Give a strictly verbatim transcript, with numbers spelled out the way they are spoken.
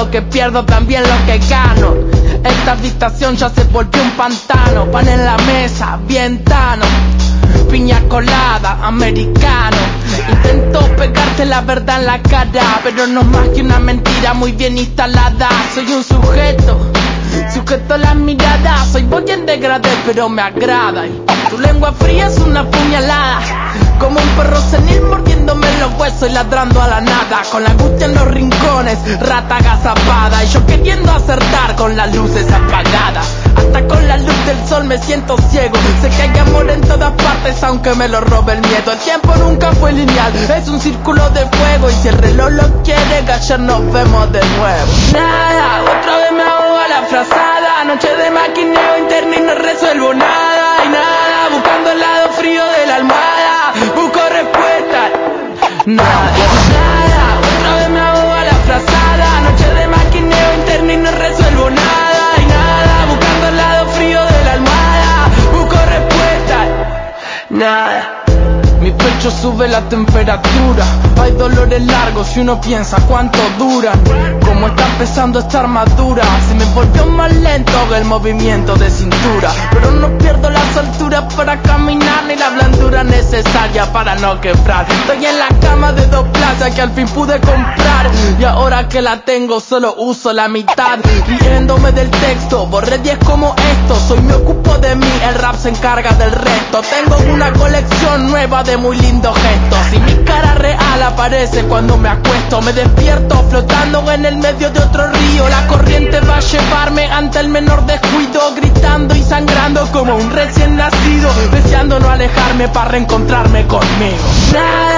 lo que pierdo, también lo que gano. Esta habitación ya se volvió un pantano. Pan en la mesa, bien tano. Piña colada, americano. Intento pegarte la verdad en la cara, pero no es más que una mentira muy bien instalada. Soy un sujeto, sujeto a las miradas. Soy boy en degradé, pero me agrada. Y tu lengua fría es una puñalada, como un perro senil mordiéndome los huesos y ladrando a la nada. Con la angustia en los rincones, rata agazapada, y yo queriendo acertar con las luces apagadas. Hasta con la luz del sol me siento ciego. Sé que hay amor en todas partes, aunque me lo robe el miedo. El tiempo nunca fue lineal, es un círculo de fuego, y si el reloj lo quiere, ayer nos vemos de nuevo. Nada, otra vez me ahogo la frazada. Noche de maquineo interno y no resuelvo nada. Y nada, buscando el lado frío de la almohada, busco respuesta. Nada, nada, otra vez me ahogo la frazada. Noche de maquineo interno y no resuelvo nada. Y nada, buscando el lado frío de la almohada, busco respuesta. Nada. Mi pecho sube la temperatura, hay dolores largos y uno piensa cuánto duran. Como está empezando esta armadura, se me volvió más lento el movimiento de cintura. Pero no pierdo las alturas para caminar, ni la blandura necesaria para no quebrar. Estoy en la cama de dos plazas que al fin pude comprar, y ahora que la tengo solo uso la mitad. Riéndome del texto, borré diez como esto. Soy me ocupo de mí, el rap se encarga del resto. Tengo una colección nueva de muy lindos gestos, y mi cara real aparece cuando me acuesto. Me despierto flotando en el medio de otro río. La corriente va a llevarme ante el menor descuido, gritando y sangrando como un recién nacido, deseando no alejarme para reencontrarme conmigo. Nada